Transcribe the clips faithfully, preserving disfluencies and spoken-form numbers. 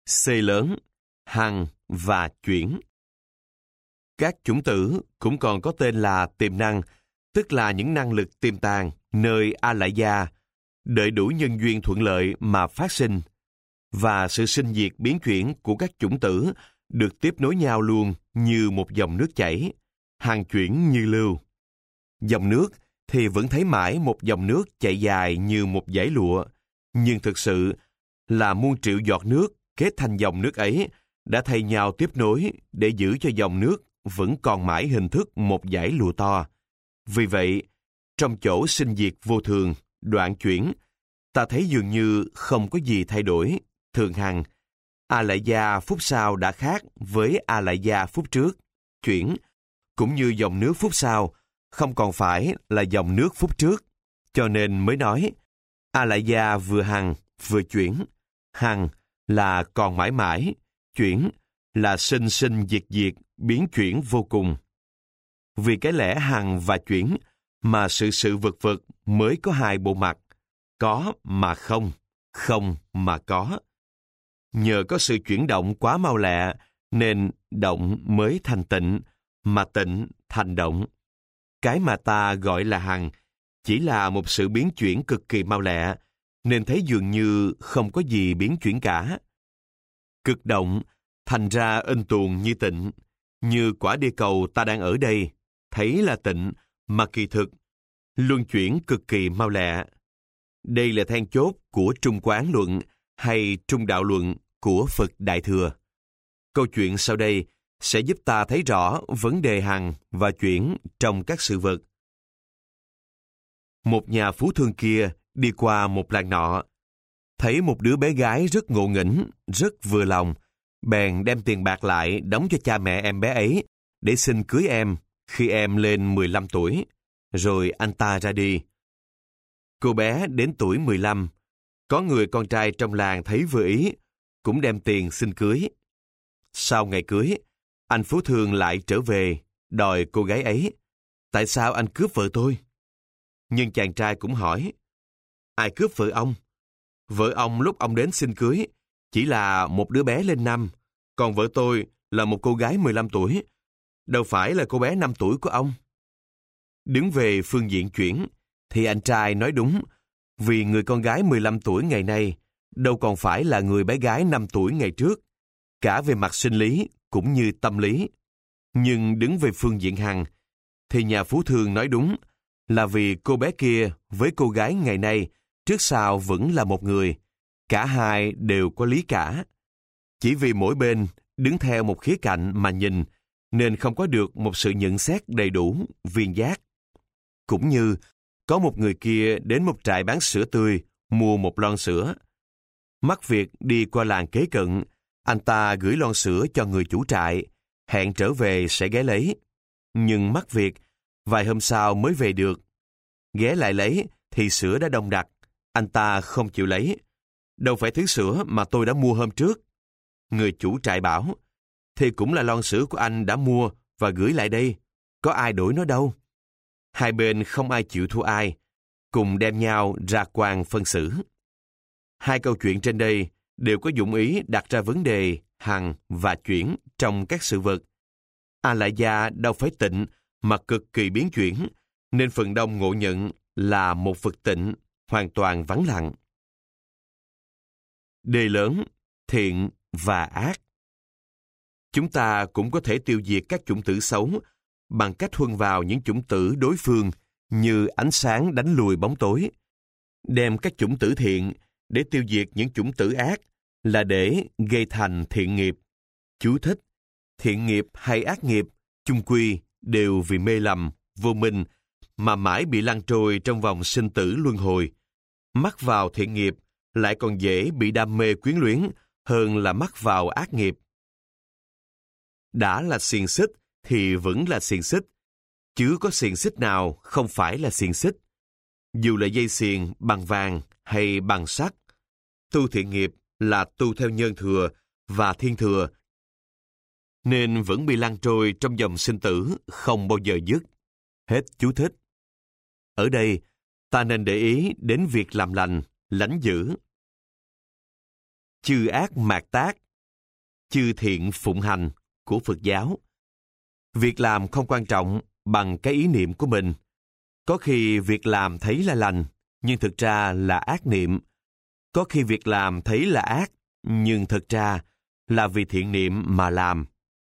C lớn, hằng và chuyển. Các chủng tử cũng còn có tên là tiềm năng, tức là những năng lực tiềm tàng nơi A Lại Gia, đợi đủ nhân duyên thuận lợi mà phát sinh. Và sự sinh diệt biến chuyển của các chủng tử được tiếp nối nhau luôn như một dòng nước chảy, hằng chuyển như lưu. Dòng nước thì vẫn thấy mãi một dòng nước chạy dài như một dải lụa, nhưng thực sự là muôn triệu giọt nước kết thành dòng nước ấy đã thay nhau tiếp nối để giữ cho dòng nước vẫn còn mãi hình thức một dải lụa to. Vì vậy, trong chỗ sinh diệt vô thường, đoạn chuyển, ta thấy dường như không có gì thay đổi, thường hằng. A Lại Gia phút sau đã khác với A Lại Gia phút trước, chuyển, cũng như dòng nước phút sau không còn phải là dòng nước phút trước, cho nên mới nói A Lại Gia vừa hằng vừa chuyển. Hằng là còn mãi mãi, chuyển là sinh sinh diệt diệt, biến chuyển vô cùng. Vì cái lẽ hằng và chuyển mà sự sự vật vật mới có hai bộ mặt, có mà không, không mà có. Nhờ có sự chuyển động quá mau lẹ nên động mới thành tịnh, mà tịnh thành động. Cái mà ta gọi là hằng chỉ là một sự biến chuyển cực kỳ mau lẹ, nên thấy dường như không có gì biến chuyển cả. Cực động thành ra ân tuồng như tịnh, như quả địa cầu ta đang ở đây, thấy là tịnh mà kỳ thực luân chuyển cực kỳ mau lẹ. Đây là then chốt của Trung Quán Luận hay Trung Đạo Luận của Phật Đại Thừa. Câu chuyện sau đây sẽ giúp ta thấy rõ vấn đề hằng và chuyển trong các sự vật. Một nhà phú thương kia đi qua một làng nọ, thấy một đứa bé gái rất ngộ nghĩnh, rất vừa lòng, bèn đem tiền bạc lại đóng cho cha mẹ em bé ấy để xin cưới em khi em lên mười lăm tuổi, rồi anh ta ra đi. Cô bé đến tuổi mười lăm, có người con trai trong làng thấy vừa ý, cũng đem tiền xin cưới. Sau ngày cưới, anh phú thương lại trở về, đòi cô gái ấy, tại sao anh cướp vợ tôi? Nhưng chàng trai cũng hỏi, ai cướp vợ ông? Vợ ông lúc ông đến xin cưới chỉ là một đứa bé lên năm, còn vợ tôi là một cô gái mười lăm tuổi, đâu phải là cô bé năm tuổi của ông. Đứng về phương diện chuyển, thì anh trai nói đúng, vì người con gái mười lăm tuổi ngày nay đâu còn phải là người bé gái năm tuổi ngày trước, cả về mặt sinh lý cũng như tâm lý. Nhưng đứng về phương diện hằng, thì nhà phú thương nói đúng, là vì cô bé kia với cô gái ngày nay trước sau vẫn là một người, cả hai đều có lý cả. Chỉ vì mỗi bên đứng theo một khía cạnh mà nhìn, nên không có được một sự nhận xét đầy đủ, viên giác. Cũng như có một người kia đến một trại bán sữa tươi, mua một lon sữa. Mắc việc đi qua làng kế cận, anh ta gửi lon sữa cho người chủ trại, hẹn trở về sẽ ghé lấy. Nhưng mắc việc, vài hôm sau mới về được. Ghé lại lấy thì sữa đã đông đặc, anh ta không chịu lấy. Đâu phải thứ sữa mà tôi đã mua hôm trước. Người chủ trại bảo, thì cũng là lon sữa của anh đã mua và gửi lại đây, có ai đổi nó đâu. Hai bên không ai chịu thua ai, cùng đem nhau ra quan phân xử. Hai câu chuyện trên đây đều có dụng ý đặt ra vấn đề hằng và chuyển trong các sự vật. A Lại Gia đâu phải tịnh mà cực kỳ biến chuyển, nên phần đông ngộ nhận là một vật tịnh, hoàn toàn vắng lặng. Đề lớn, thiện và ác. Chúng ta cũng có thể tiêu diệt các chủng tử xấu bằng cách huân vào những chủng tử đối phương như ánh sáng đánh lùi bóng tối. Đem các chủng tử thiện để tiêu diệt những chủng tử ác là để gây thành thiện nghiệp. Chú thích: thiện nghiệp hay ác nghiệp chung quy đều vì mê lầm, vô minh mà mãi bị lăn trôi trong vòng sinh tử luân hồi. Mắc vào thiện nghiệp lại còn dễ bị đam mê quyến luyến hơn là mắc vào ác nghiệp. Đã là xiềng xích thì vẫn là xiềng xích, chứ có xiềng xích nào không phải là xiềng xích. Dù là dây xiềng bằng vàng hay bằng sắt, tu thiện nghiệp là tu theo nhân thừa và thiên thừa, nên vẫn bị lăn trôi trong dòng sinh tử không bao giờ dứt. Hết chú thích. Ở đây, ta nên để ý đến việc làm lành, lãnh dữ. Chư ác mạt tác, chư thiện phụng hành của Phật giáo. Việc làm không quan trọng bằng cái ý niệm của mình. Có khi việc làm thấy là lành, nhưng thực ra là ác niệm. Có khi việc làm thấy là ác, nhưng thực ra là vì thiện niệm mà làm.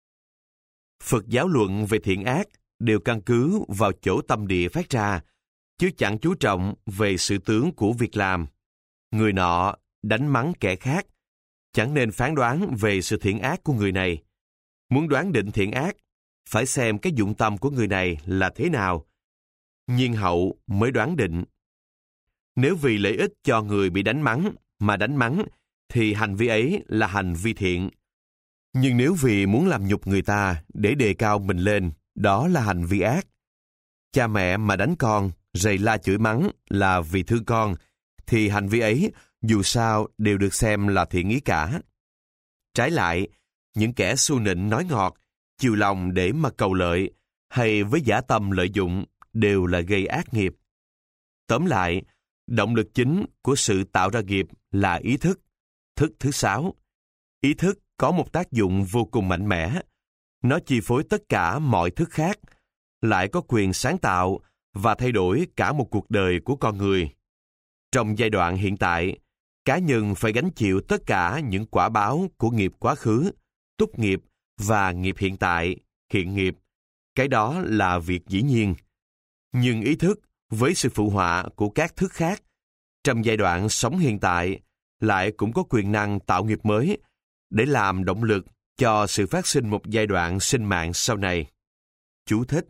Phật giáo luận về thiện ác đều căn cứ vào chỗ tâm địa phát ra, chứ chẳng chú trọng về sự tướng của việc làm. Người nọ đánh mắng kẻ khác, chẳng nên phán đoán về sự thiện ác của người này. Muốn đoán định thiện ác, phải xem cái dụng tâm của người này là thế nào. Nhiên hậu mới đoán định. Nếu vì lợi ích cho người bị đánh mắng mà đánh mắng, thì hành vi ấy là hành vi thiện. Nhưng nếu vì muốn làm nhục người ta để đề cao mình lên, đó là hành vi ác. Cha mẹ mà đánh con, rầy la chửi mắng là vì thương con, thì hành vi ấy dù sao đều được xem là thiện ý cả. Trái lại, những kẻ xu nịnh nói ngọt, chiều lòng để mà cầu lợi, hay với dã tâm lợi dụng đều là gây ác nghiệp. Tóm lại, động lực chính của sự tạo ra nghiệp là ý thức. Thức thứ sáu. Ý thức có một tác dụng vô cùng mạnh mẽ. Nó chi phối tất cả mọi thức khác, lại có quyền sáng tạo và thay đổi cả một cuộc đời của con người. Trong giai đoạn hiện tại, cá nhân phải gánh chịu tất cả những quả báo của nghiệp quá khứ, túc nghiệp và nghiệp hiện tại, hiện nghiệp. Cái đó là việc dĩ nhiên. Nhưng ý thức với sự phụ họa của các thức khác, trong giai đoạn sống hiện tại, lại cũng có quyền năng tạo nghiệp mới để làm động lực cho sự phát sinh một giai đoạn sinh mạng sau này. Chú thích.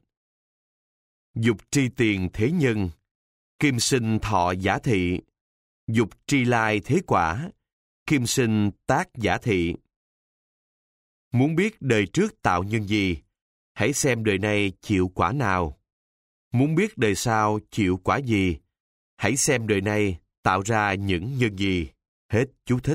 Dục tri tiền thế nhân, kim sinh thọ giả thị. Dục tri lai thế quả, kim sinh tác giả thị. Muốn biết đời trước tạo nhân gì, hãy xem đời này chịu quả nào. Muốn biết đời sau chịu quả gì, hãy xem đời này tạo ra những nhân gì. Hết chú thích.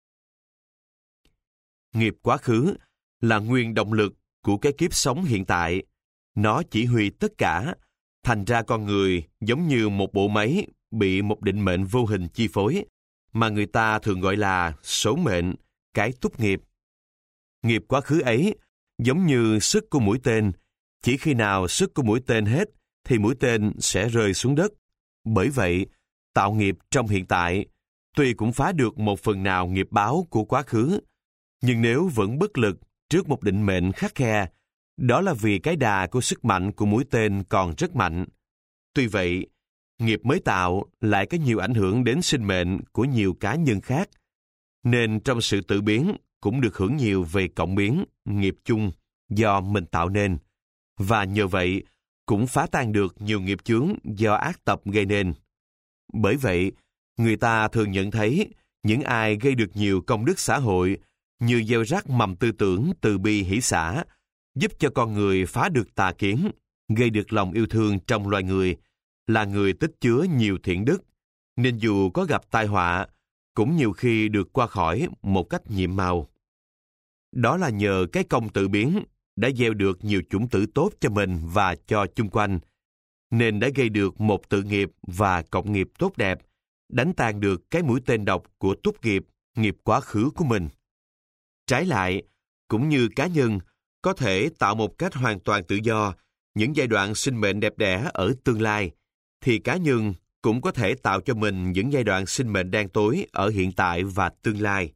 Nghiệp quá khứ là nguyên động lực của cái kiếp sống hiện tại. Nó chỉ huy tất cả, thành ra con người giống như một bộ máy bị một định mệnh vô hình chi phối, mà người ta thường gọi là số mệnh, cái túc nghiệp. Nghiệp quá khứ ấy giống như sức của mũi tên, chỉ khi nào sức của mũi tên hết thì mũi tên sẽ rơi xuống đất. Bởi vậy, tạo nghiệp trong hiện tại tuy cũng phá được một phần nào nghiệp báo của quá khứ, nhưng nếu vẫn bất lực trước một định mệnh khắt khe, đó là vì cái đà của sức mạnh của mũi tên còn rất mạnh. Tuy vậy, nghiệp mới tạo lại có nhiều ảnh hưởng đến sinh mệnh của nhiều cá nhân khác, nên trong sự tự biến cũng được hưởng nhiều về cộng biến, nghiệp chung do mình tạo nên, và nhờ vậy cũng phá tan được nhiều nghiệp chướng do ác tập gây nên. Bởi vậy, người ta thường nhận thấy những ai gây được nhiều công đức xã hội như gieo rắc mầm tư tưởng từ bi hỷ xả, giúp cho con người phá được tà kiến, gây được lòng yêu thương trong loài người, là người tích chứa nhiều thiện đức, nên dù có gặp tai họa, cũng nhiều khi được qua khỏi một cách nhiệm màu. Đó là nhờ cái công tự biến đã gieo được nhiều chủng tử tốt cho mình và cho chung quanh, nên đã gây được một tự nghiệp và cộng nghiệp tốt đẹp, đánh tan được cái mũi tên độc của túc nghiệp, nghiệp quá khứ của mình. Trái lại, cũng như cá nhân có thể tạo một cách hoàn toàn tự do những giai đoạn sinh mệnh đẹp đẽ ở tương lai, thì cá nhân cũng có thể tạo cho mình những giai đoạn sinh mệnh đen tối ở hiện tại và tương lai.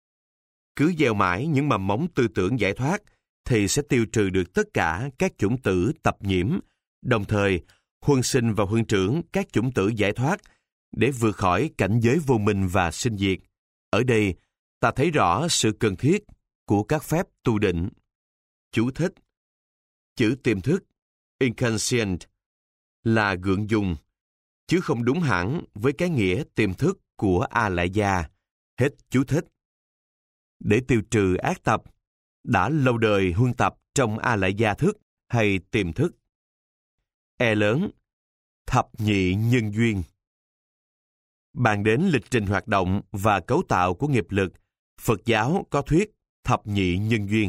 Cứ gieo mãi những mầm mống tư tưởng giải thoát, thì sẽ tiêu trừ được tất cả các chủng tử tập nhiễm, đồng thời huân sinh và huân trưởng các chủng tử giải thoát để vượt khỏi cảnh giới vô minh và sinh diệt. Ở đây, ta thấy rõ sự cần thiết của các phép tu định. Chú thích. Chữ tiềm thức, inconscient, là gượng dùng, chứ không đúng hẳn với cái nghĩa tiềm thức của A Lại Gia. Hết chú thích. Để tiêu trừ ác tập, đã lâu đời huân tập trong A Lại Gia thức hay tiềm thức. E lớn, thập nhị nhân duyên. Bàn đến lịch trình hoạt động và cấu tạo của nghiệp lực, Phật giáo có thuyết thập nhị nhân duyên.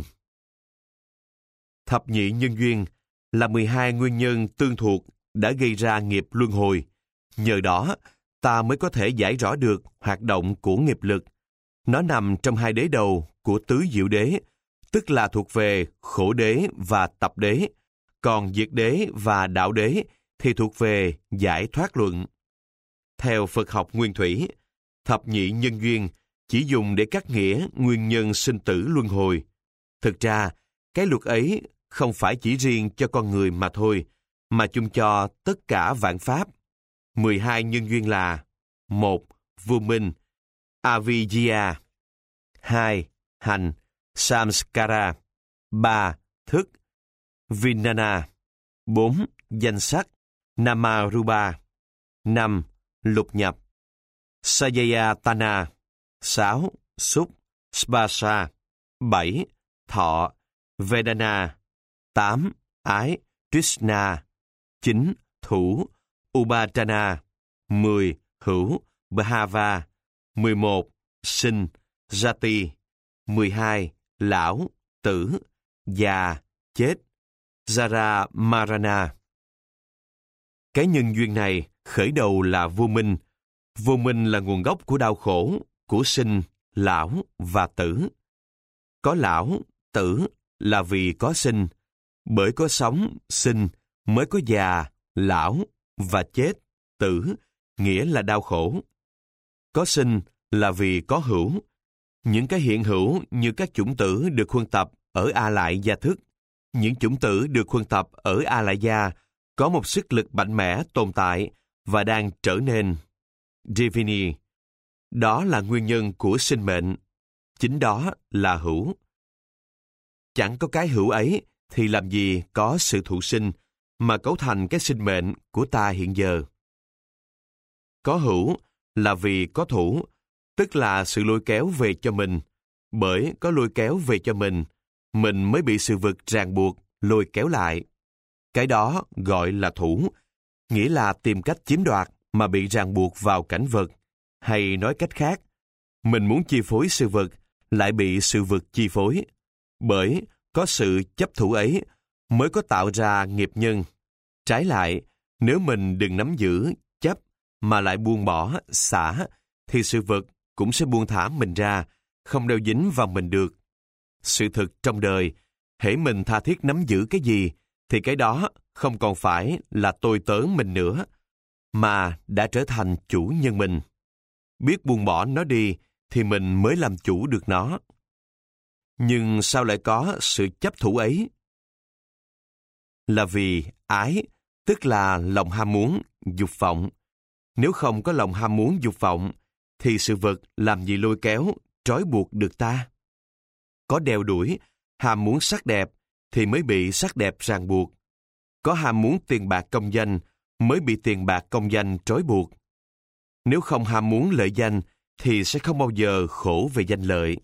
Thập nhị nhân duyên là mười hai nguyên nhân tương thuộc đã gây ra nghiệp luân hồi. Nhờ đó, ta mới có thể giải rõ được hoạt động của nghiệp lực. Nó nằm trong hai đế đầu của tứ diệu đế, tức là thuộc về khổ đế và tập đế, còn diệt đế và đạo đế thì thuộc về giải thoát luận. Theo Phật học nguyên thủy, thập nhị nhân duyên chỉ dùng để cắt nghĩa nguyên nhân sinh tử luân hồi. Thực ra, cái luật ấy không phải chỉ riêng cho con người mà thôi, mà chung cho tất cả vạn pháp. mười hai nhân duyên là: một. Vô minh, avidya; hai. Hành, samskara; ba. Thức, vijnana; bốn. Danh sắc, namarupa; năm. Lục nhập, sayayatana; sáu. Xúc, spasa; bảy. Thọ, vedana; tám. Ái, trishna; chín. Thủ, upadana; mười. Hữu, bhava; mười một. Sinh, jati; mười hai. Lão, tử; già, chết, jara, marana. Cái nhân duyên này khởi đầu là vô minh. Vô minh là nguồn gốc của đau khổ, của sinh, lão và tử. Có lão, tử là vì có sinh, bởi có sống, sinh mới có già, lão và chết, tử, nghĩa là đau khổ. Có sinh là vì có hữu. Những cái hiện hữu như các chủng tử được huân tập ở A Lại Gia thức. Những chủng tử được huân tập ở A Lại Gia có một sức lực mạnh mẽ tồn tại và đang trở nên Divini. Đó là nguyên nhân của sinh mệnh. Chính đó là hữu. Chẳng có cái hữu ấy thì làm gì có sự thụ sinh mà cấu thành cái sinh mệnh của ta hiện giờ. Có hữu là vì có thủ, tức là sự lôi kéo về cho mình. Bởi có lôi kéo về cho mình, mình mới bị sự vật ràng buộc, lôi kéo lại. Cái đó gọi là thủ, nghĩa là tìm cách chiếm đoạt mà bị ràng buộc vào cảnh vật. Hay nói cách khác, mình muốn chi phối sự vật, lại bị sự vật chi phối. Bởi có sự chấp thủ ấy mới có tạo ra nghiệp nhân. Trái lại, nếu mình đừng nắm giữ, chấp, mà lại buông bỏ, xả, thì sự vật cũng sẽ buông thả mình ra, không đeo dính vào mình được. Sự thực trong đời, hễ mình tha thiết nắm giữ cái gì, thì cái đó không còn phải là tôi tớ mình nữa, mà đã trở thành chủ nhân mình. Biết buông bỏ nó đi, thì mình mới làm chủ được nó. Nhưng sao lại có sự chấp thủ ấy? Là vì ái, tức là lòng ham muốn, dục vọng. Nếu không có lòng ham muốn dục vọng, thì sự vật làm gì lôi kéo, trói buộc được ta? Có đeo đuổi, ham muốn sắc đẹp, thì mới bị sắc đẹp ràng buộc. Có ham muốn tiền bạc công danh, mới bị tiền bạc công danh trói buộc. Nếu không ham muốn lợi danh, thì sẽ không bao giờ khổ về danh lợi.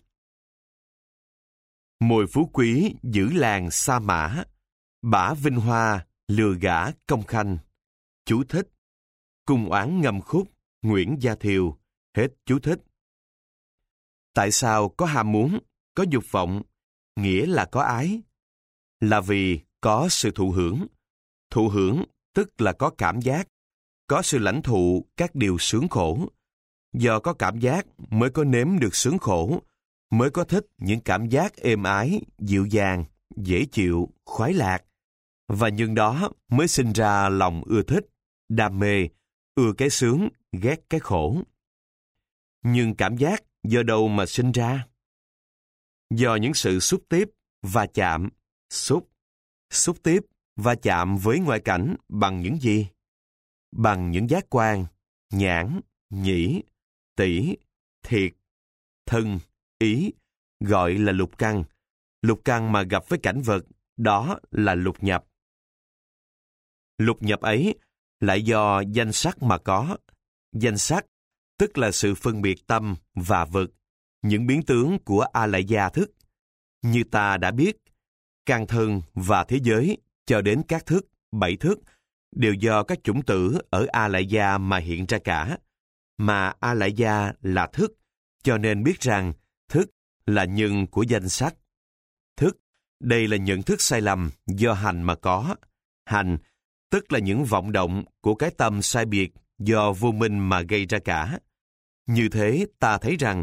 Mồi phú quý giữ làng sa mã, bả vinh hoa lừa gả công khanh. Chú thích: Cung oán ngâm khúc, Nguyễn Gia Thiều. Hết chú thích. Tại sao có ham muốn, có dục vọng, nghĩa là có ái? Là vì có sự thụ hưởng. Thụ hưởng tức là có cảm giác, có sự lãnh thụ các điều sướng khổ. Do có cảm giác mới có nếm được sướng khổ, mới có thích những cảm giác êm ái, dịu dàng, dễ chịu, khoái lạc. Và nhân đó mới sinh ra lòng ưa thích, đam mê, ưa cái sướng, ghét cái khổ. Nhưng cảm giác do đâu mà sinh ra? Do những sự xúc tiếp, va chạm, xúc. Xúc tiếp, va chạm với ngoại cảnh bằng những gì? Bằng những giác quan, nhãn, nhĩ, tỷ, thiệt, thân, ý, gọi là lục căn. Lục căn mà gặp với cảnh vật, đó là lục nhập. Lục nhập ấy lại do danh sắc mà có. Danh sắc, tức là sự phân biệt tâm và vật, những biến tướng của A Lại Gia thức. Như ta đã biết, căn thân và thế giới cho đến các thức, bảy thức, đều do các chủng tử ở A Lại Gia mà hiện ra cả. Mà A Lại Gia là thức, cho nên biết rằng thức là nhân của danh sắc. Thức, đây là nhận thức sai lầm do hành mà có. Hành, tức là những vọng động của cái tâm sai biệt do vô minh mà gây ra cả. Như thế ta thấy rằng,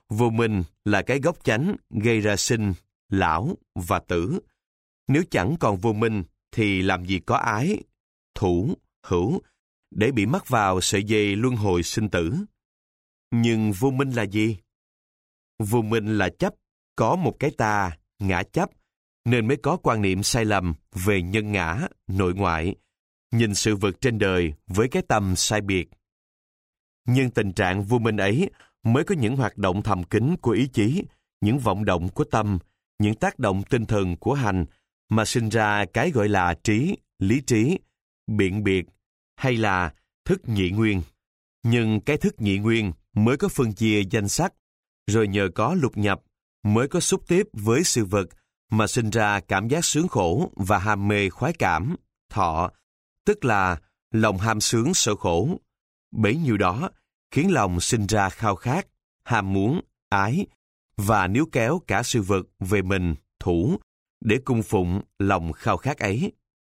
Vô minh là cái gốc chánh gây ra sinh, lão và tử. Nếu chẳng còn vô minh thì làm gì có ái, thủ, hữu, để bị mắc vào sợi dây luân hồi sinh tử. Nhưng vô minh là gì? Vô minh là chấp, có một cái ta, ngã chấp, nên mới có quan niệm sai lầm về nhân ngã, nội ngoại, nhìn sự vật trên đời với cái tâm sai biệt. Nhưng tình trạng vô minh ấy mới có những hoạt động thầm kín của ý chí, những vọng động của tâm, những tác động tinh thần của hành, mà sinh ra cái gọi là trí, lý trí, biện biệt, hay là thức nhị nguyên. Nhưng cái thức nhị nguyên mới có phân chia danh sắc, rồi nhờ có lục nhập, mới có xúc tiếp với sự vật, mà sinh ra cảm giác sướng khổ và ham mê khoái cảm, thọ, tức là lòng ham sướng sợ khổ. Bấy nhiêu đó khiến lòng sinh ra khao khát, ham muốn, ái, và níu kéo cả sự vật về mình, thủ, để cung phụng lòng khao khát ấy.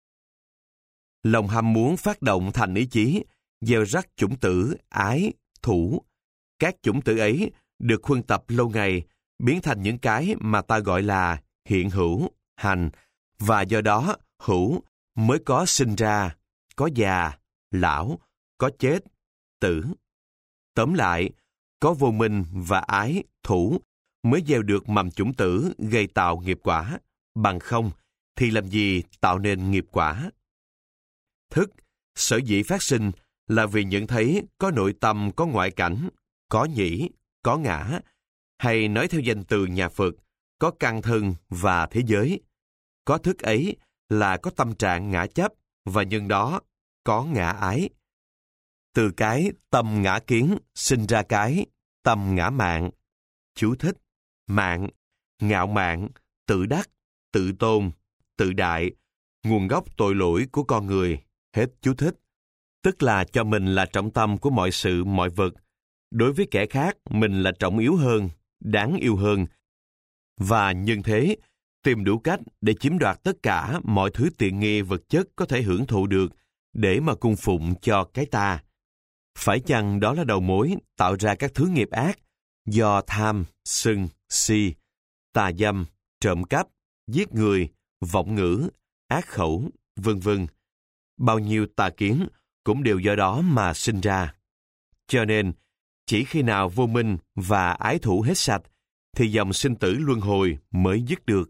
Lòng ham muốn phát động thành ý chí, gieo rắc chủng tử, ái, thủ. Các chủng tử ấy được khuân tập lâu ngày, biến thành những cái mà ta gọi là hiện hữu, hành, và do đó hữu mới có sinh ra, có già, lão, có chết, tử. Tóm lại, có vô minh và ái, thủ mới gieo được mầm chủng tử gây tạo nghiệp quả, bằng không thì làm gì tạo nên nghiệp quả. Thức, sở dĩ phát sinh là vì nhận thấy có nội tâm, có ngoại cảnh, có nhĩ, có ngã, hay nói theo danh từ nhà Phật, có căn thân và thế giới. Có thức ấy là có tâm trạng ngã chấp, và nhân đó có ngã ái. Từ cái tâm ngã kiến sinh ra cái tâm ngã mạn. Chú thích: mạn, ngạo mạn, tự đắc, tự tôn, tự đại, nguồn gốc tội lỗi của con người. Hết chú thích. Tức là cho mình là trọng tâm của mọi sự, mọi vật. Đối với kẻ khác, mình là trọng yếu hơn, đáng yêu hơn. Và nhân thế, tìm đủ cách để chiếm đoạt tất cả mọi thứ tiện nghi vật chất có thể hưởng thụ được để mà cung phụng cho cái ta. Phải chăng đó là đầu mối tạo ra các thứ nghiệp ác do tham, sân, si, tà dâm, trộm cắp, giết người, vọng ngữ, ác khẩu, vân vân. Bao nhiêu tà kiến cũng đều do đó mà sinh ra. Cho nên, chỉ khi nào vô minh và ái thủ hết sạch, thì dòng sinh tử luân hồi mới dứt được.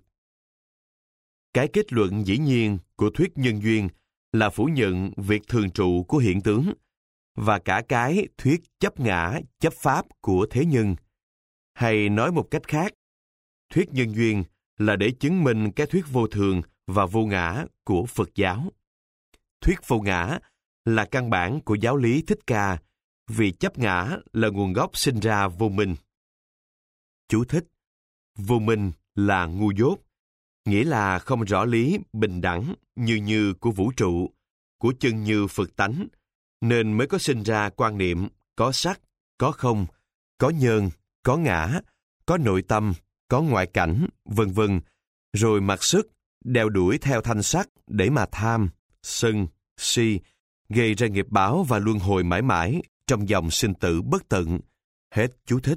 Cái kết luận dĩ nhiên của thuyết nhân duyên là phủ nhận việc thường trụ của hiện tướng, và cả cái thuyết chấp ngã, chấp pháp của thế nhân. Hay nói một cách khác, thuyết nhân duyên là để chứng minh cái thuyết vô thường và vô ngã của Phật giáo. Thuyết vô ngã là căn bản của giáo lý Thích Ca, vì chấp ngã là nguồn gốc sinh ra vô minh. Chú thích: vô minh là ngu dốt, nghĩa là không rõ lý bình đẳng như như của vũ trụ, của chân như Phật tánh, nên mới có sinh ra quan niệm có sắc, có không, có nhân, có ngã, có nội tâm, có ngoại cảnh, vân vân, rồi mặc sức đeo đuổi theo thanh sắc để mà tham, sân, si, gây ra nghiệp báo và luân hồi mãi mãi trong dòng sinh tử bất tận. Hết chú thích.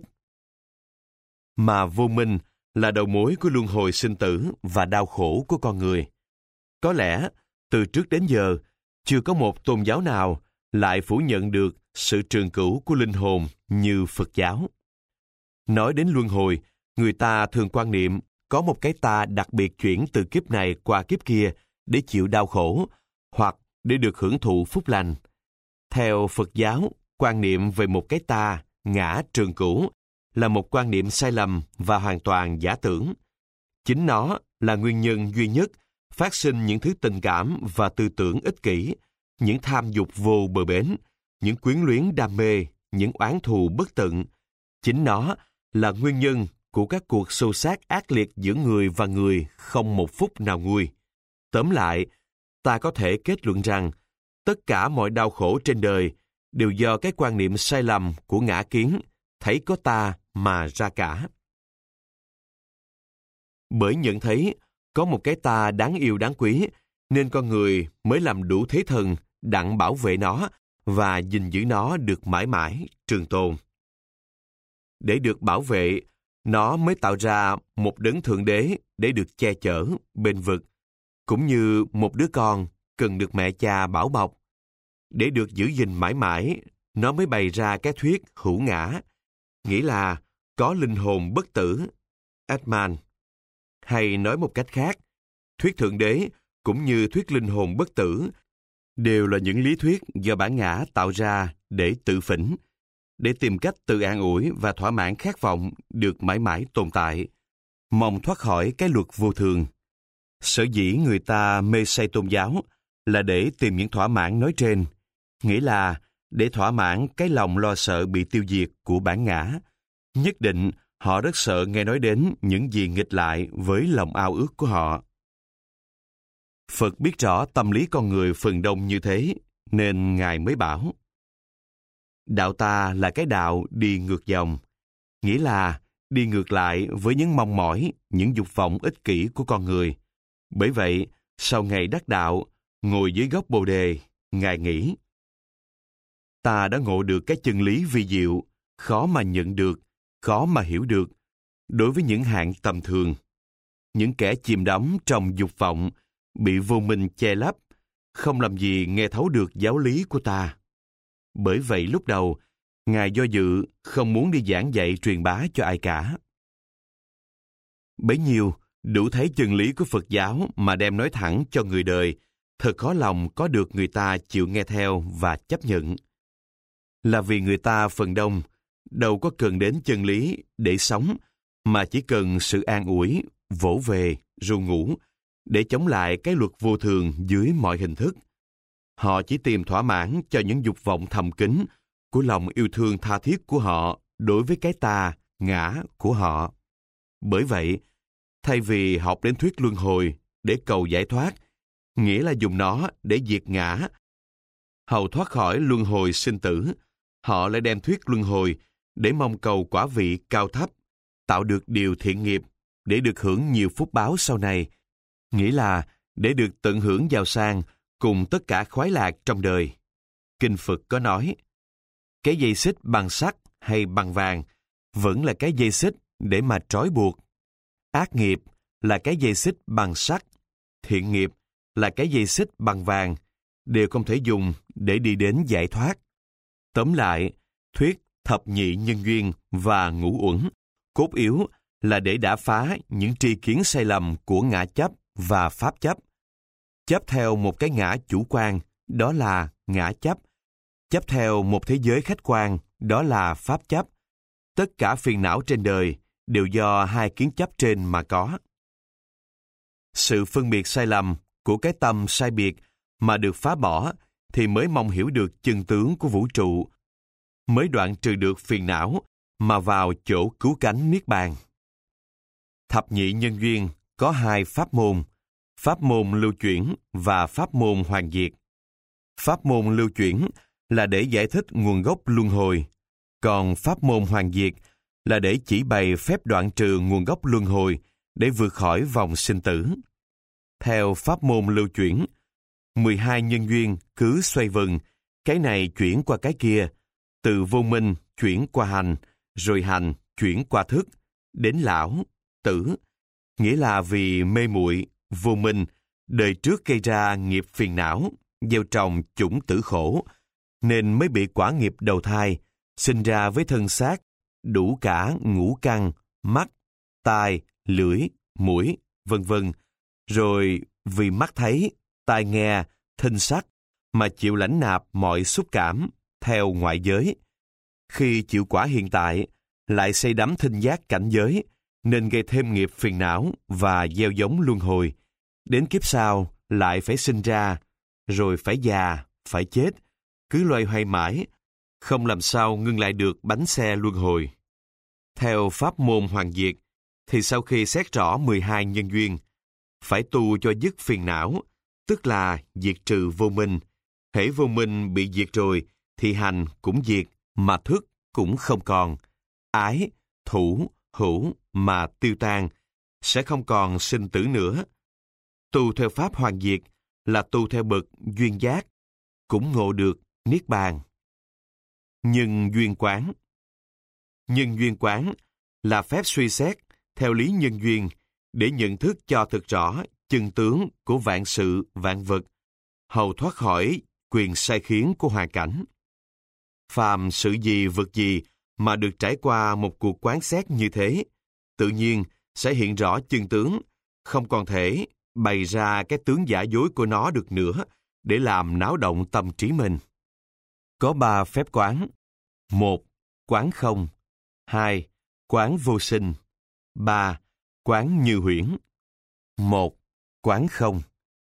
Mà vô minh là đầu mối của luân hồi sinh tử và đau khổ của con người. Có lẽ, từ trước đến giờ, chưa có một tôn giáo nào lại phủ nhận được sự trường cửu của linh hồn như Phật giáo. Nói đến luân hồi, người ta thường quan niệm có một cái ta đặc biệt chuyển từ kiếp này qua kiếp kia để chịu đau khổ, hoặc để được hưởng thụ phúc lành. Theo Phật giáo, quan niệm về một cái ta, ngã trường cửu, là một quan niệm sai lầm và hoàn toàn giả tưởng. Chính nó là nguyên nhân duy nhất phát sinh những thứ tình cảm và tư tưởng ích kỷ, những tham dục vô bờ bến, những quyến luyến đam mê, những oán thù bất tận. Chính nó là nguyên nhân của các cuộc xô xát ác liệt giữa người và người không một phút nào nguôi. Tóm lại, ta có thể kết luận rằng tất cả mọi đau khổ trên đời đều do cái quan niệm sai lầm của ngã kiến, thấy có ta mà ra cả. Bởi nhận thấy có một cái ta đáng yêu đáng quý, nên con người mới làm đủ thế thần đặng bảo vệ nó và gìn giữ nó được mãi mãi trường tồn. để được bảo vệ, nó mới tạo ra một đấng thượng đế để được che chở, bênh vực, cũng như một đứa con cần được mẹ cha bảo bọc. Để được giữ gìn mãi mãi, nó mới bày ra cái thuyết hữu ngã, nghĩa là có linh hồn bất tử, Atman. Hay nói một cách khác, thuyết thượng đế cũng như thuyết linh hồn bất tử đều là những lý thuyết do bản ngã tạo ra để tự phỉnh, để tìm cách tự an ủi và thỏa mãn khát vọng được mãi mãi tồn tại, mong thoát khỏi cái luật vô thường. Sở dĩ người ta mê say tôn giáo là để tìm những thỏa mãn nói trên, nghĩa là để thỏa mãn cái lòng lo sợ bị tiêu diệt của bản ngã. Nhất định họ rất sợ nghe nói đến những gì nghịch lại với lòng ao ước của họ. Phật biết rõ tâm lý con người phần đông như thế, nên Ngài mới bảo: đạo ta là cái đạo đi ngược dòng, nghĩa là đi ngược lại với những mong mỏi, những dục vọng ích kỷ của con người. Bởi vậy, sau ngày đắc đạo, ngồi dưới gốc bồ đề, Ngài nghĩ: ta đã ngộ được cái chân lý vi diệu, khó mà nhận được, khó mà hiểu được, đối với những hạng tầm thường. Những kẻ chìm đắm trong dục vọng, bị vô minh che lấp, không làm gì nghe thấu được giáo lý của ta. Bởi vậy lúc đầu, Ngài do dự, không muốn đi giảng dạy truyền bá cho ai cả. Bấy nhiêu, đủ thấy chân lý của Phật giáo mà đem nói thẳng cho người đời, thật khó lòng có được người ta chịu nghe theo và chấp nhận. Là vì người ta phần đông đâu có cần đến chân lý để sống, mà chỉ cần sự an ủi, vỗ về, ru ngủ, để chống lại cái luật vô thường dưới mọi hình thức. Họ chỉ tìm thỏa mãn cho những dục vọng thầm kín của lòng yêu thương tha thiết của họ đối với cái ta, ngã của họ. Bởi vậy, thay vì học đến thuyết luân hồi để cầu giải thoát, nghĩa là dùng nó để diệt ngã, hầu thoát khỏi luân hồi sinh tử, họ lại đem thuyết luân hồi để mong cầu quả vị cao thấp, tạo được điều thiện nghiệp để được hưởng nhiều phúc báo sau này, nghĩa là để được tận hưởng giàu sang cùng tất cả khoái lạc trong đời. Kinh Phật có nói: cái dây xích bằng sắt hay bằng vàng vẫn là cái dây xích để mà trói buộc. Ác nghiệp là cái dây xích bằng sắt, thiện nghiệp là cái dây xích bằng vàng, đều không thể dùng để đi đến giải thoát. Tóm lại, thuyết thập nhị nhân duyên và ngũ uẩn, cốt yếu là để đả phá những tri kiến sai lầm của ngã chấp và pháp chấp. Chấp theo một cái ngã chủ quan, đó là ngã chấp. Chấp theo một thế giới khách quan, đó là pháp chấp. Tất cả phiền não trên đời đều do hai kiến chấp trên mà có. Sự phân biệt sai lầm của cái tâm sai biệt mà được phá bỏ thì mới mong hiểu được chân tướng của vũ trụ, mới đoạn trừ được phiền não mà vào chỗ cứu cánh niết bàn. Thập nhị nhân duyên có hai pháp môn, pháp môn lưu chuyển và pháp môn hoàn diệt. Pháp môn lưu chuyển là để giải thích nguồn gốc luân hồi, còn pháp môn hoàn diệt là để chỉ bày phép đoạn trừ nguồn gốc luân hồi để vượt khỏi vòng sinh tử. Theo pháp môn lưu chuyển, mười hai nhân duyên cứ xoay vần, cái này chuyển qua cái kia, từ vô minh chuyển qua hành, rồi hành chuyển qua thức, đến lão, tử, nghĩa là vì mê muội, vô minh, đời trước gây ra nghiệp phiền não, gieo trồng chủng tử khổ, nên mới bị quả nghiệp đầu thai, sinh ra với thân xác, đủ cả ngũ căn, mắt, tai, lưỡi, mũi, vân vân, rồi vì mắt thấy, tai nghe, thính sắc, mà chịu lãnh nạp mọi xúc cảm theo ngoại giới. Khi chịu quả hiện tại, lại say đắm thinh giác cảnh giới, nên gây thêm nghiệp phiền não và gieo giống luân hồi. Đến kiếp sau lại phải sinh ra, rồi phải già, phải chết, cứ loay hoay mãi, không làm sao ngưng lại được bánh xe luân hồi. Theo pháp môn hoàn diệt, thì sau khi xét rõ mười hai nhân duyên, phải tu cho dứt phiền não, tức là diệt trừ vô minh. Hễ vô minh bị diệt rồi, thì hành cũng diệt, mà thức cũng không còn. Ái, thủ, hữu mà tiêu tan, sẽ không còn sinh tử nữa. Tu theo pháp hoàn diệt là tu theo bậc duyên giác, cũng ngộ được niết bàn. Nhưng duyên quán. Nhân duyên quán là phép suy xét theo lý nhân duyên để nhận thức cho thực rõ chân tướng của vạn sự, vạn vật, hầu thoát khỏi quyền sai khiến của hoàn cảnh. Phàm sự gì, vật gì mà được trải qua một cuộc quán xét như thế, tự nhiên sẽ hiện rõ chân tướng, không còn thể bày ra cái tướng giả dối của nó được nữa để làm náo động tâm trí mình. Có ba phép quán. Một, quán không. Hai, quán vô sinh. Ba, quán như huyễn. Một, quán không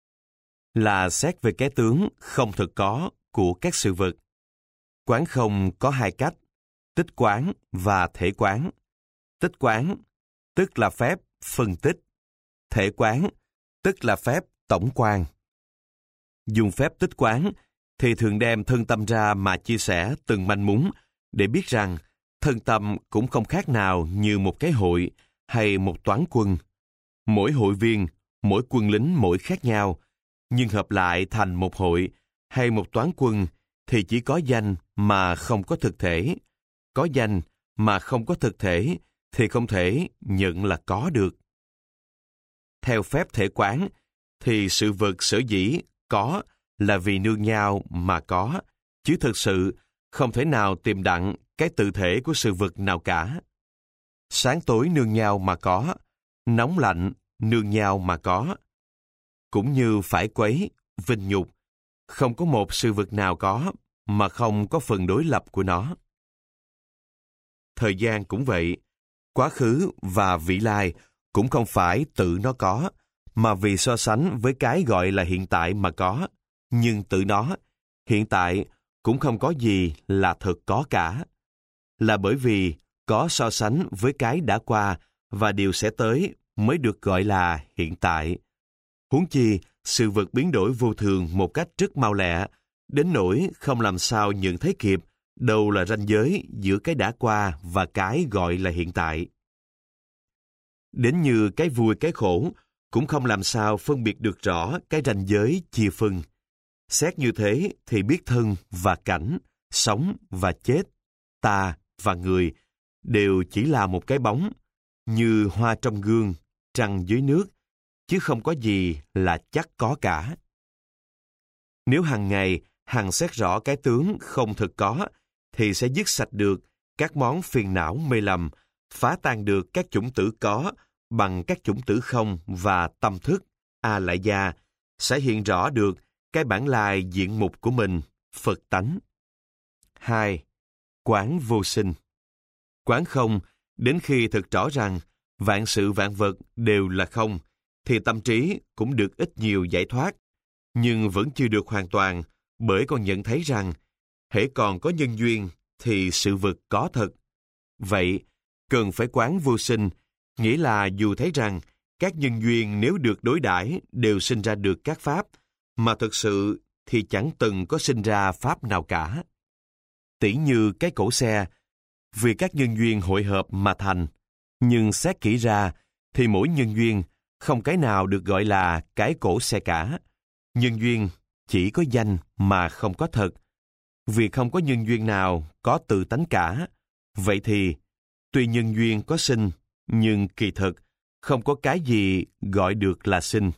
là xét về cái tướng không thực có của các sự vật. Quán không có hai cách, tích quán và thể quán. Tích quán, tức là phép phân tích. Thể quán, tức là phép tổng quan. Dùng phép tích quán thì thường đem thân tâm ra mà chia sẻ từng manh mún để biết rằng thân tâm cũng không khác nào như một cái hội hay một toán quân. Mỗi hội viên, mỗi quân lính mỗi khác nhau, nhưng hợp lại thành một hội hay một toán quân thì chỉ có danh mà không có thực thể. Có danh mà không có thực thể thì không thể nhận là có được. Theo phép thể quán thì sự vật sở dĩ có là vì nương nhau mà có, chứ thực sự không thể nào tìm đặng cái tự thể của sự vật nào cả. Sáng tối nương nhau mà có, nóng lạnh nương nhau mà có. Cũng như phải quấy, vinh nhục, không có một sự vật nào có mà không có phần đối lập của nó. Thời gian cũng vậy, quá khứ và vị lai cũng không phải tự nó có, mà vì so sánh với cái gọi là hiện tại mà có. Nhưng tự nó, hiện tại cũng không có gì là thực có cả. Là bởi vì có so sánh với cái đã qua và điều sẽ tới mới được gọi là hiện tại. Huống chi, sự vật biến đổi vô thường một cách rất mau lẹ, đến nỗi không làm sao nhận thấy kịp đâu là ranh giới giữa cái đã qua và cái gọi là hiện tại. Đến như cái vui cái khổ, cũng không làm sao phân biệt được rõ cái ranh giới chia phân. Xét như thế thì biết thân và cảnh, sống và chết, ta và người đều chỉ là một cái bóng, như hoa trong gương, trăng dưới nước, chứ không có gì là chắc có cả. Nếu hàng ngày hằng xét rõ cái tướng không thực có, thì sẽ dứt sạch được các món phiền não mê lầm, phá tan được các chủng tử có bằng các chủng tử không và tâm thức, a lại gia, sẽ hiện rõ được cái bản lai diện mục của mình, Phật tánh. Hai, quán vô sinh. Quán không, đến khi thực rõ rằng vạn sự vạn vật đều là không, thì tâm trí cũng được ít nhiều giải thoát, nhưng vẫn chưa được hoàn toàn, bởi còn nhận thấy rằng hễ còn có nhân duyên thì sự vật có thật. Vậy, cần phải quán vô sinh, nghĩa là dù thấy rằng các nhân duyên nếu được đối đãi đều sinh ra được các pháp, mà thực sự thì chẳng từng có sinh ra pháp nào cả. Tỉ như cái cỗ xe, vì các nhân duyên hội hợp mà thành, nhưng xét kỹ ra thì mỗi nhân duyên không cái nào được gọi là cái cỗ xe cả. Nhân duyên chỉ có danh mà không có thật. Vì không có nhân duyên nào có tự tánh cả. Vậy thì, tuy nhân duyên có sinh, nhưng kỳ thực không có cái gì gọi được là sinh.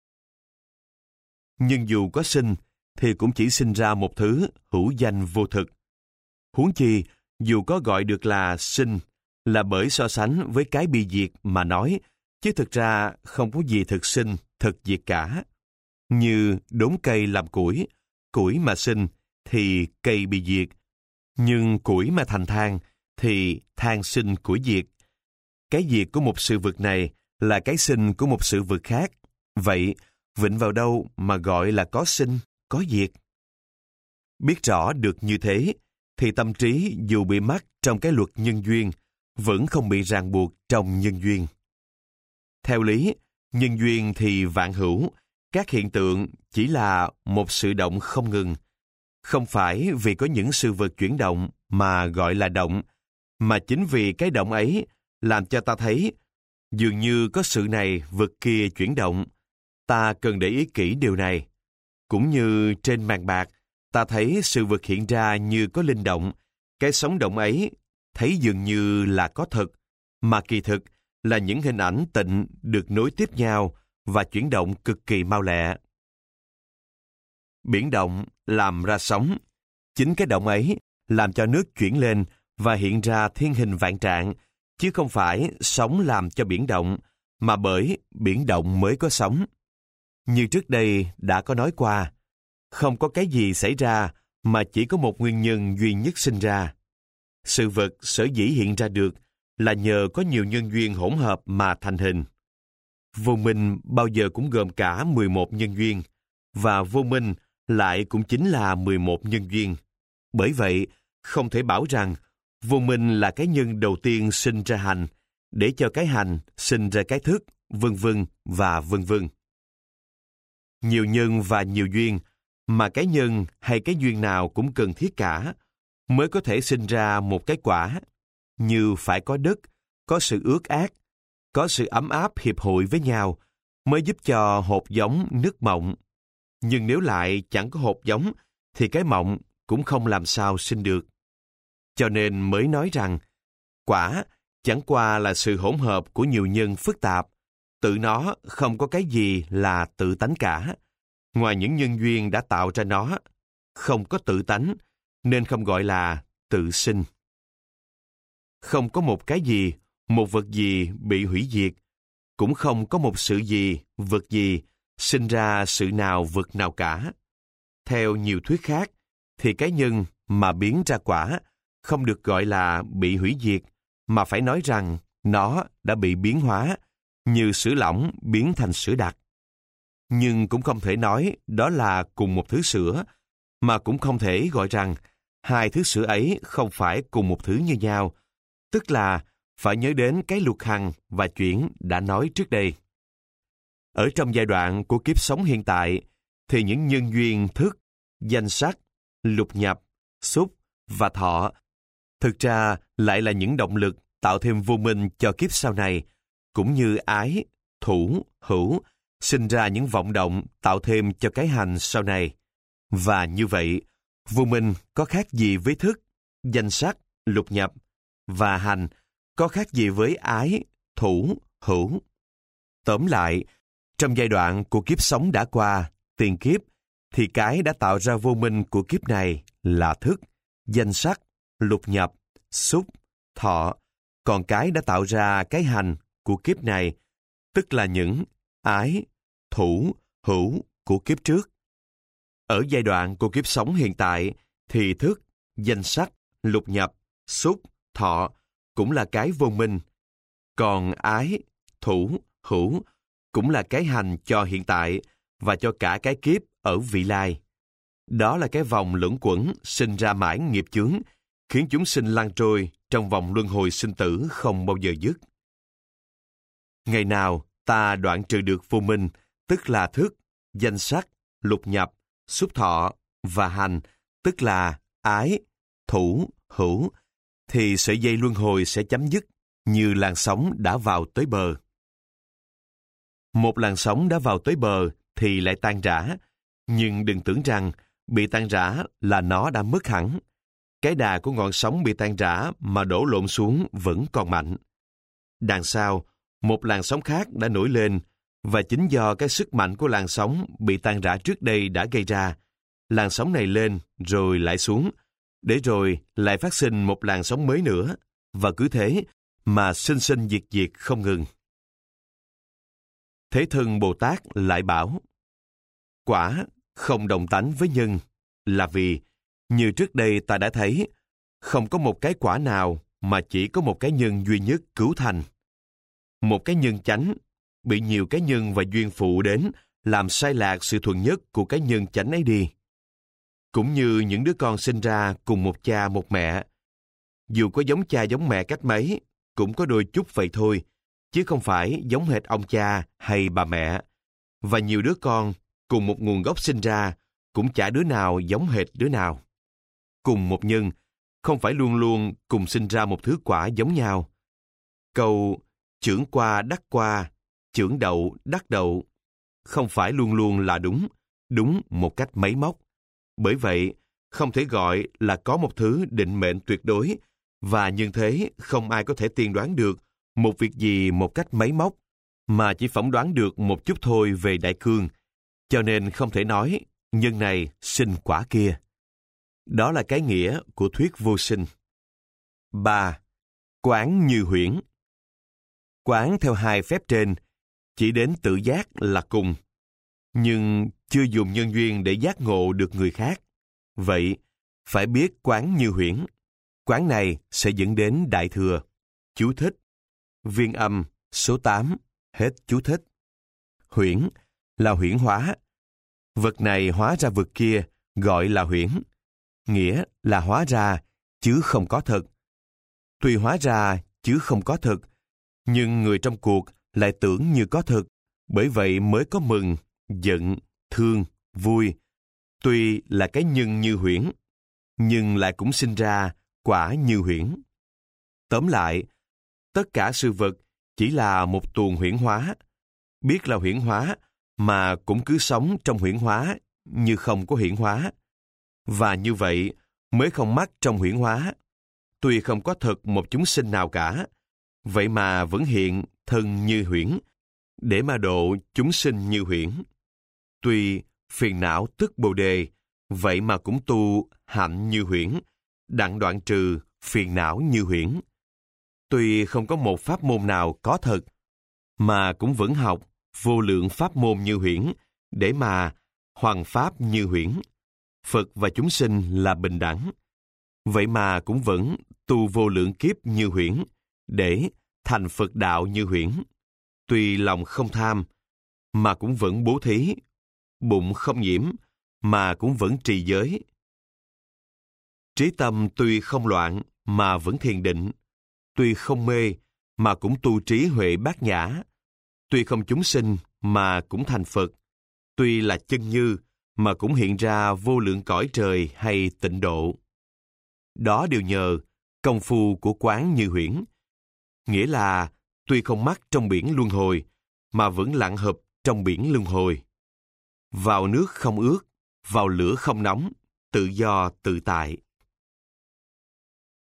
Nhưng dù có sinh, thì cũng chỉ sinh ra một thứ hữu danh vô thực. Huống chi, dù có gọi được là sinh, là bởi so sánh với cái bị diệt mà nói, chứ thực ra không có gì thực sinh, thực diệt cả. Như đốn cây làm củi, củi mà sinh thì cây bị diệt, nhưng củi mà thành than thì than sinh củi diệt. Cái diệt của một sự vật này là cái sinh của một sự vật khác. Vậy, vịnh vào đâu mà gọi là có sinh, có diệt? Biết rõ được như thế, thì tâm trí dù bị mắc trong cái luật nhân duyên, vẫn không bị ràng buộc trong nhân duyên. Theo lý, nhân duyên thì vạn hữu, các hiện tượng chỉ là một sự động không ngừng. Không phải vì có những sự vật chuyển động mà gọi là động, mà chính vì cái động ấy làm cho ta thấy dường như có sự này vật kia chuyển động. Ta cần để ý kỹ điều này. Cũng như trên màn bạc, ta thấy sự vật hiện ra như có linh động. Cái sóng động ấy thấy dường như là có thật, mà kỳ thực là những hình ảnh tịnh được nối tiếp nhau và chuyển động cực kỳ mau lẹ. Biển động làm ra sóng. Chính cái động ấy làm cho nước chuyển lên và hiện ra thiên hình vạn trạng, chứ không phải sóng làm cho biển động, mà bởi biển động mới có sóng. Như trước đây đã có nói qua, không có cái gì xảy ra mà chỉ có một nguyên nhân duy nhất sinh ra. Sự vật sở dĩ hiện ra được là nhờ có nhiều nhân duyên hỗn hợp mà thành hình. Vô minh bao giờ cũng gồm cả mười một nhân duyên, và vô minh lại cũng chính là mười một nhân duyên. Bởi vậy, không thể bảo rằng vô minh là cái nhân đầu tiên sinh ra hành, để cho cái hành sinh ra cái thức, vân vân và vân vân. Nhiều nhân và nhiều duyên, mà cái nhân hay cái duyên nào cũng cần thiết cả, mới có thể sinh ra một cái quả, như phải có đất, có sự ướt át, có sự ấm áp hiệp hội với nhau, mới giúp cho hột giống nứt mộng. Nhưng nếu lại chẳng có hột giống, thì cái mộng cũng không làm sao sinh được. Cho nên mới nói rằng, quả chẳng qua là sự hỗn hợp của nhiều nhân phức tạp, tự nó không có cái gì là tự tánh cả, ngoài những nhân duyên đã tạo ra nó, không có tự tánh, nên không gọi là tự sinh. Không có một cái gì, một vật gì bị hủy diệt, cũng không có một sự gì, vật gì, sinh ra sự nào vật nào cả. Theo nhiều thuyết khác, thì cái nhân mà biến ra quả không được gọi là bị hủy diệt, mà phải nói rằng nó đã bị biến hóa, như sữa lỏng biến thành sữa đặc. Nhưng cũng không thể nói đó là cùng một thứ sữa, mà cũng không thể gọi rằng hai thứ sữa ấy không phải cùng một thứ như nhau, tức là phải nhớ đến cái luật hằng và chuyển đã nói trước đây. Ở trong giai đoạn của kiếp sống hiện tại, thì những nhân duyên thức, danh sắc, lục nhập, xúc và thọ thực ra lại là những động lực tạo thêm vô minh cho kiếp sau này, cũng như ái, thủ, hữu, sinh ra những vọng động tạo thêm cho cái hành sau này. Và như vậy, vô minh có khác gì với thức, danh sắc, lục nhập, và hành có khác gì với ái, thủ, hữu. Tóm lại, trong giai đoạn của kiếp sống đã qua, tiền kiếp, thì cái đã tạo ra vô minh của kiếp này là thức, danh sắc, lục nhập, xúc, thọ, còn cái đã tạo ra cái hành của kiếp này, tức là những ái, thủ, hữu của kiếp trước. Ở giai đoạn của kiếp sống hiện tại, thì thức, danh sắc, lục nhập, xúc, thọ cũng là cái vô minh, còn ái, thủ, hữu cũng là cái hành cho hiện tại và cho cả cái kiếp ở vị lai. Đó là cái vòng luẩn quẩn sinh ra mãi nghiệp chướng, khiến chúng sinh lăn trôi trong vòng luân hồi sinh tử không bao giờ dứt. Ngày nào ta đoạn trừ được vô minh, tức là thức, danh sắc, lục nhập, xúc thọ và hành, tức là ái, thủ, hữu, thì sợi dây luân hồi sẽ chấm dứt như làn sóng đã vào tới bờ. Một làn sóng đã vào tới bờ thì lại tan rã, nhưng đừng tưởng rằng bị tan rã là nó đã mất hẳn. Cái đà của ngọn sóng bị tan rã mà đổ lộn xuống vẫn còn mạnh. Đằng sau, một làn sóng khác đã nổi lên, và chính do cái sức mạnh của làn sóng bị tan rã trước đây đã gây ra, làn sóng này lên rồi lại xuống, để rồi lại phát sinh một làn sóng mới nữa, và cứ thế mà sinh sinh diệt diệt không ngừng. Thế Thân Bồ Tát lại bảo, quả không đồng tánh với nhân, là vì, như trước đây ta đã thấy, không có một cái quả nào mà chỉ có một cái nhân duy nhất cứu thành. Một cái nhân chánh bị nhiều cái nhân và duyên phụ đến làm sai lạc sự thuần nhất của cái nhân chánh ấy đi. Cũng như những đứa con sinh ra cùng một cha một mẹ, dù có giống cha giống mẹ cách mấy, cũng có đôi chút vậy thôi, chứ không phải giống hệt ông cha hay bà mẹ. Và nhiều đứa con cùng một nguồn gốc sinh ra, cũng chả đứa nào giống hệt đứa nào. Cùng một nhân, không phải luôn luôn cùng sinh ra một thứ quả giống nhau. Câu chưởng qua đắc qua, chưởng đậu đắc đậu, không phải luôn luôn là đúng, đúng một cách máy móc. Bởi vậy, không thể gọi là có một thứ định mệnh tuyệt đối, Và nhân thế, không ai có thể tiên đoán được một việc gì một cách máy móc, mà chỉ phỏng đoán được một chút thôi về đại cương, cho nên không thể nói nhân này sinh quả kia. Đó là cái nghĩa của thuyết vô sinh. ba. Quán như huyễn. Quán theo hai phép trên, chỉ đến tự giác là cùng, nhưng chưa dùng nhân duyên để giác ngộ được người khác. Vậy, phải biết quán như huyễn. Quán này sẽ dẫn đến đại thừa. Chú thích. Viên âm, số tám. Hết chú thích. Huyễn là huyễn hóa. Vật này hóa ra vật kia, gọi là huyễn. Nghĩa là hóa ra, chứ không có thật. Tuy hóa ra, chứ không có thật, nhưng người trong cuộc lại tưởng như có thật, bởi vậy mới có mừng, giận, thương, vui. Tuy là cái nhân như huyễn, nhưng lại cũng sinh ra quả như huyễn. Tóm lại, tất cả sự vật chỉ là một tuồng huyễn hóa. Biết là huyễn hóa, mà cũng cứ sống trong huyễn hóa như không có hiển hóa. Và như vậy mới không mắc trong huyễn hóa. Tuy không có thật một chúng sinh nào cả, vậy mà vẫn hiện thân như huyễn, để mà độ chúng sinh như huyễn. Tuy phiền não tức bồ đề, vậy mà cũng tu hạnh như huyễn, đặng đoạn trừ phiền não như huyễn. Tuy không có một pháp môn nào có thật, mà cũng vẫn học vô lượng pháp môn như huyễn, để mà hoằng pháp như huyễn. Phật và chúng sinh là bình đẳng, vậy mà cũng vẫn tu vô lượng kiếp như huyễn, để thành Phật đạo như huyễn. Tuy lòng không tham, mà cũng vẫn bố thí, bụng không nhiễm, mà cũng vẫn trì giới. Trí tâm tuy không loạn, mà vẫn thiền định. Tuy không mê, mà cũng tu trí huệ bát nhã. Tuy không chúng sinh, mà cũng thành Phật. Tuy là chân như, mà cũng hiện ra vô lượng cõi trời hay tịnh độ. Đó đều nhờ công phu của quán như huyễn. Nghĩa là tuy không mắc trong biển luân hồi, mà vẫn lặn hợp trong biển luân hồi. Vào nước không ướt, vào lửa không nóng, tự do tự tại.